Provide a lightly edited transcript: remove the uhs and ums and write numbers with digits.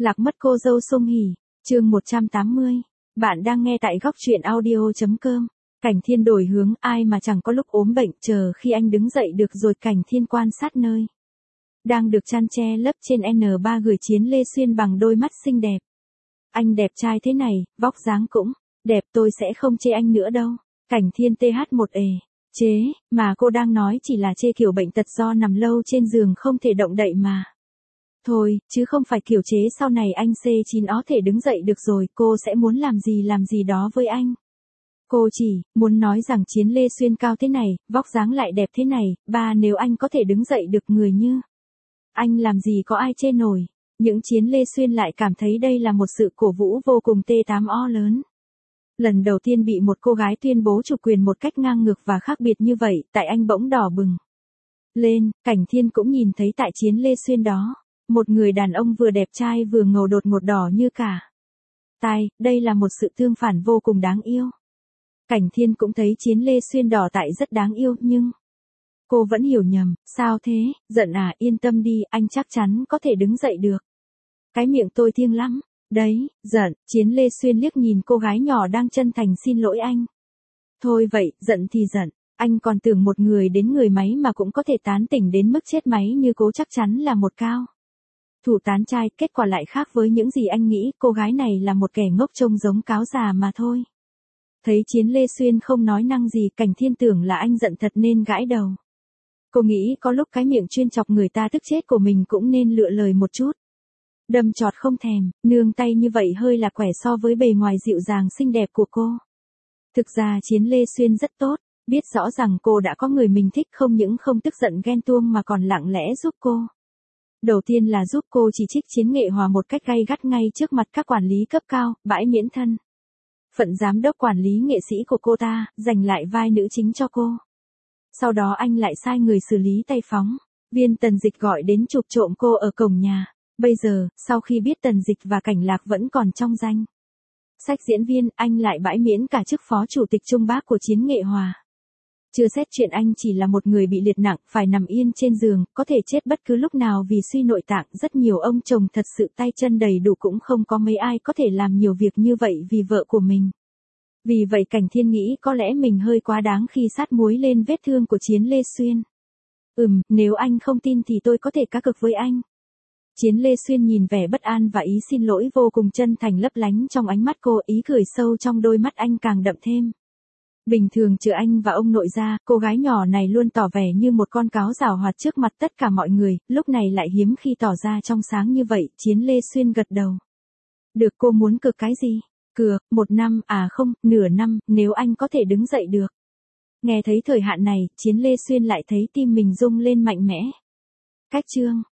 Lạc mất cô dâu Song Hỷ, chương 180. Bạn đang nghe tại góc truyện audio.com. Cảnh Thiên đổi hướng, ai mà chẳng có lúc ốm bệnh, chờ khi anh đứng dậy được rồi Cảnh Thiên quan sát nơi đang được chăn che lấp trên N3 gửi Chiến Lê Xuyên bằng đôi mắt xinh đẹp. Anh đẹp trai thế này, vóc dáng cũng đẹp, tôi sẽ không chê anh nữa đâu. Cảnh Thiên TH1E. Chế, mà cô đang nói chỉ là chê kiểu bệnh tật do nằm lâu trên giường không thể động đậy mà. Thôi, chứ không phải kiểu chế sau này anh C9 ó thể đứng dậy được rồi, cô sẽ muốn làm gì đó với anh. Cô chỉ muốn nói rằng Chiến Lê Xuyên cao thế này, vóc dáng lại đẹp thế này, nếu anh có thể đứng dậy được người như anh làm gì có ai chê nổi. Những Chiến Lê Xuyên lại cảm thấy đây là một sự cổ vũ vô cùng T8O lớn. Lần đầu tiên bị một cô gái tuyên bố chủ quyền một cách ngang ngược và khác biệt như vậy, tại anh bỗng đỏ bừng lên. Cảnh Thiên cũng nhìn thấy tại Chiến Lê Xuyên đó, một người đàn ông vừa đẹp trai vừa ngầu đột ngột đỏ như cả tai, đây là một sự tương phản vô cùng đáng yêu. Cảnh Thiên cũng thấy Chiến Lê Xuyên đỏ tại rất đáng yêu, nhưng cô vẫn hiểu nhầm. Sao thế, giận à? Yên tâm đi, anh chắc chắn có thể đứng dậy được. Cái miệng tôi thiêng lắm. Đấy, giận. Chiến Lê Xuyên liếc nhìn cô gái nhỏ đang chân thành xin lỗi anh. Thôi vậy, giận thì giận. Anh còn tưởng một người đến người máy mà cũng có thể tán tỉnh đến mức chết máy như cô chắc chắn là một cao thủ tán trai, kết quả lại khác với những gì anh nghĩ, cô gái này là một kẻ ngốc trông giống cáo già mà thôi. Thấy Chiến Lê Xuyên không nói năng gì, Cảnh Thiên tưởng là anh giận thật nên gãi đầu. Cô nghĩ có lúc cái miệng chuyên chọc người ta tức chết của mình cũng nên lựa lời một chút. Đâm chọt không thèm, nương tay như vậy hơi là quẻ so với bề ngoài dịu dàng xinh đẹp của cô. Thực ra Chiến Lê Xuyên rất tốt, biết rõ rằng cô đã có người mình thích, không những không tức giận ghen tuông mà còn lặng lẽ giúp cô. Đầu tiên là giúp cô chỉ trích Chiến Nghệ Hòa một cách gay gắt ngay trước mặt các quản lý cấp cao, bãi miễn thân phận giám đốc quản lý nghệ sĩ của cô ta, giành lại vai nữ chính cho cô. Sau đó anh lại sai người xử lý tay phóng viên Tần Dịch gọi đến chụp trộm cô ở cổng nhà. Bây giờ, sau khi biết Tần Dịch và Cảnh Lạc vẫn còn trong danh sách diễn viên, anh lại bãi miễn cả chức phó chủ tịch trung bác của Chiến Nghệ Hòa. Chưa xét chuyện anh chỉ là một người bị liệt nặng, phải nằm yên trên giường, có thể chết bất cứ lúc nào vì suy nội tạng. Rất nhiều ông chồng thật sự tay chân đầy đủ cũng không có mấy ai có thể làm nhiều việc như vậy vì vợ của mình. Vì vậy Cảnh Thiên nghĩ có lẽ mình hơi quá đáng khi sát muối lên vết thương của Chiến Lê Xuyên. Nếu anh không tin thì tôi có thể cá cược với anh. Chiến Lê Xuyên nhìn vẻ bất an và ý xin lỗi vô cùng chân thành lấp lánh trong ánh mắt cô, ý cười sâu trong đôi mắt anh càng đậm thêm. Bình thường trừ anh và ông nội ra, cô gái nhỏ này luôn tỏ vẻ như một con cáo giảo hoạt trước mặt tất cả mọi người, lúc này lại hiếm khi tỏ ra trong sáng như vậy. Chiến Lê Xuyên gật đầu. Được, cô muốn cược cái gì? Cược, 1 năm, không, nửa năm, nếu anh có thể đứng dậy được. Nghe thấy thời hạn này, Chiến Lê Xuyên lại thấy tim mình rung lên mạnh mẽ. Cách chương